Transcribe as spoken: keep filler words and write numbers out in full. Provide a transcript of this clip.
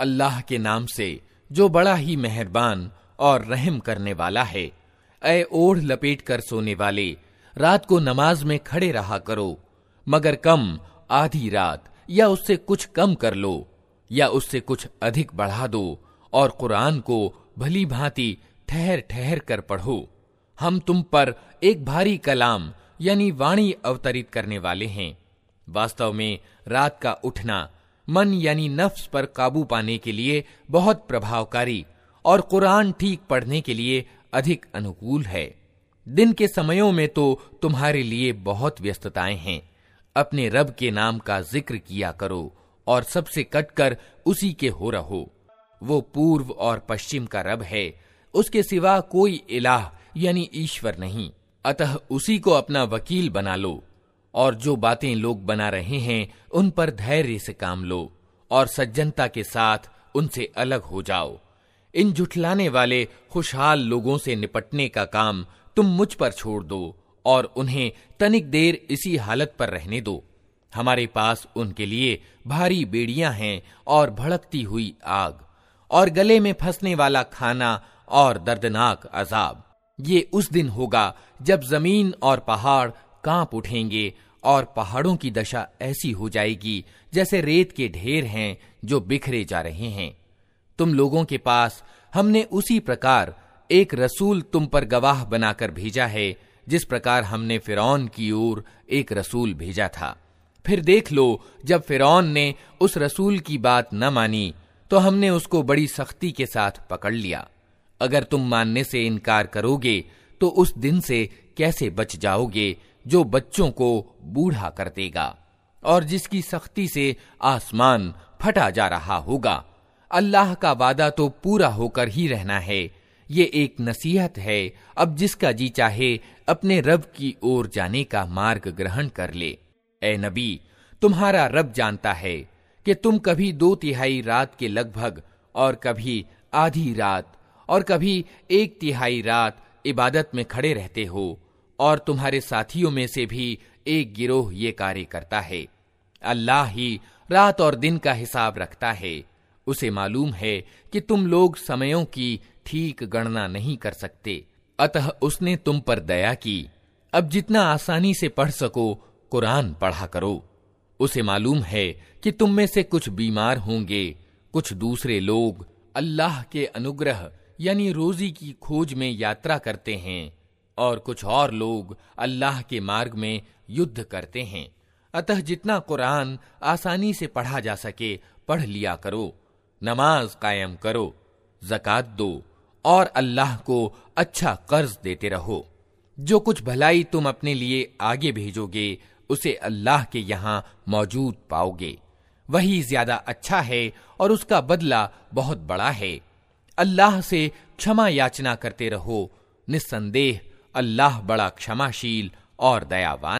अल्लाह के नाम से जो बड़ा ही मेहरबान और रहम करने वाला है। ऐ ओढ़ लपेट कर सोने वाले, रात को नमाज में खड़े रहा करो, मगर कम आधी रात या उससे कुछ कम कर लो या उससे कुछ अधिक बढ़ा दो, और कुरान को भली भांति ठहर ठहर कर पढ़ो। हम तुम पर एक भारी कलाम यानी वाणी अवतरित करने वाले हैं। वास्तव में रात का उठना मन यानी नफ्स पर काबू पाने के लिए बहुत प्रभावकारी और कुरान ठीक पढ़ने के लिए अधिक अनुकूल है। दिन के समयों में तो तुम्हारे लिए बहुत व्यस्तताएं हैं। अपने रब के नाम का जिक्र किया करो और सबसे कटकर उसी के हो रहो। वो पूर्व और पश्चिम का रब है, उसके सिवा कोई इलाह यानी ईश्वर नहीं। अतः उसी को अपना वकील बना लो, और जो बातें लोग बना रहे हैं उन पर धैर्य से काम लो और सज्जनता के साथ उनसे अलग हो जाओ। इन जुठलाने वाले खुशहाल लोगों से निपटने का काम तुम मुझ पर छोड़ दो और उन्हें तनिक देर इसी हालत पर रहने दो। हमारे पास उनके लिए भारी बेड़ियां हैं और भड़कती हुई आग और गले में फंसने वाला खाना और दर्दनाक अजाब। ये उस दिन होगा जब जमीन और पहाड़ कांप उठेंगे और पहाड़ों की दशा ऐसी हो जाएगी जैसे रेत के ढेर हैं जो बिखरे जा रहे हैं। तुम लोगों के पास हमने उसी प्रकार एक रसूल तुम पर गवाह बनाकर भेजा है जिस प्रकार हमने फिरौन की ओर एक रसूल भेजा था। फिर देख लो, जब फिरौन ने उस रसूल की बात न मानी तो हमने उसको बड़ी सख्ती के साथ पकड़ लिया। अगर तुम मानने से इनकार करोगे तो उस दिन से कैसे बच जाओगे जो बच्चों को बूढ़ा कर देगा और जिसकी सख्ती से आसमान फटा जा रहा होगा। अल्लाह का वादा तो पूरा होकर ही रहना है। ये एक नसीहत है, अब जिसका जी चाहे अपने रब की ओर जाने का मार्ग ग्रहण कर ले। ए नबी, तुम्हारा रब जानता है कि तुम कभी दो तिहाई रात के लगभग और कभी आधी रात और कभी एक तिहाई रात इबादत में खड़े रहते हो, और तुम्हारे साथियों में से भी एक गिरोह ये कार्य करता है। अल्लाह ही रात और दिन का हिसाब रखता है। उसे मालूम है कि तुम लोग समयों की ठीक गणना नहीं कर सकते, अतः उसने तुम पर दया की। अब जितना आसानी से पढ़ सको कुरान पढ़ा करो। उसे मालूम है कि तुम में से कुछ बीमार होंगे, कुछ दूसरे लोग अल्लाह के अनुग्रह यानी रोजी की खोज में यात्रा करते हैं, और कुछ और लोग अल्लाह के मार्ग में युद्ध करते हैं। अतः जितना कुरान आसानी से पढ़ा जा सके पढ़ लिया करो। नमाज कायम करो, ज़कात दो और अल्लाह को अच्छा कर्ज देते रहो। जो कुछ भलाई तुम अपने लिए आगे भेजोगे उसे अल्लाह के यहाँ मौजूद पाओगे। वही ज्यादा अच्छा है और उसका बदला बहुत बड़ा है। अल्लाह से क्षमा याचना करते रहो। निस्संदेह अल्लाह बड़ा क्षमाशील और दयावान